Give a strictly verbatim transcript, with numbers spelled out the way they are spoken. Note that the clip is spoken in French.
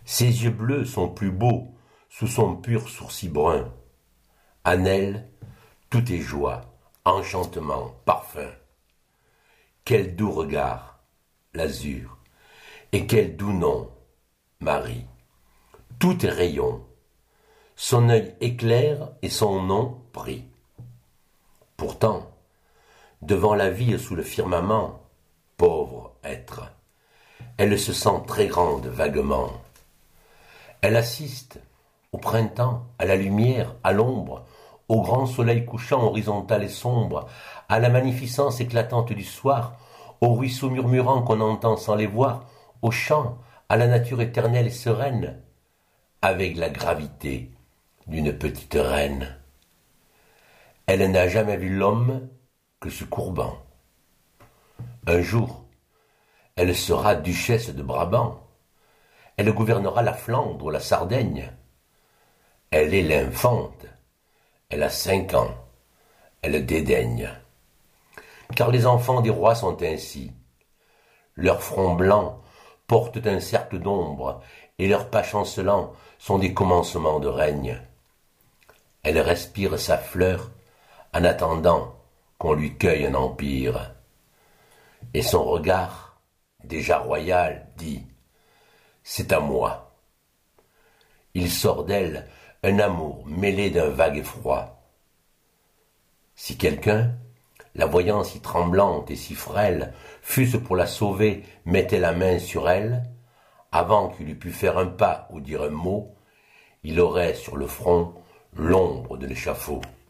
Ses yeux bleus sont plus beaux sous son pur sourcil brun. Annelle, tout est joie, enchantement, parfum. Quel doux regard, l'azur, et quel doux nom, Marie. Tout est rayon, son œil éclaire et son nom brille. Pourtant, devant la vie sous le firmament, pauvre être, elle se sent très grande vaguement. Elle assiste au printemps, à la lumière, à l'ombre, au grand soleil couchant horizontal et sombre, à la magnificence éclatante du soir, aux ruisseaux murmurants qu'on entend sans les voir, aux champs, à la nature éternelle et sereine, avec la gravité d'une petite reine. Elle n'a jamais vu l'homme que se courbant. Un jour, elle sera duchesse de Brabant. Elle gouvernera la Flandre ou la Sardaigne. Elle est l'infante. Elle a cinq ans. Elle dédaigne. Car les enfants des rois sont ainsi. Leurs fronts blancs portent un cercle d'ombre, et leurs pas chancelants sont des commencements de règne. Elle respire sa fleur en attendant qu'on lui cueille un empire. Et son regard, déjà royal, dit « C'est à moi ». Il sort d'elle un amour mêlé d'un vague effroi. Si quelqu'un, la voyant si tremblante et si frêle, fût-ce pour la sauver, mettait la main sur elle, avant qu'il eût pu faire un pas ou dire un mot, il aurait sur le front l'ombre de l'échafaud.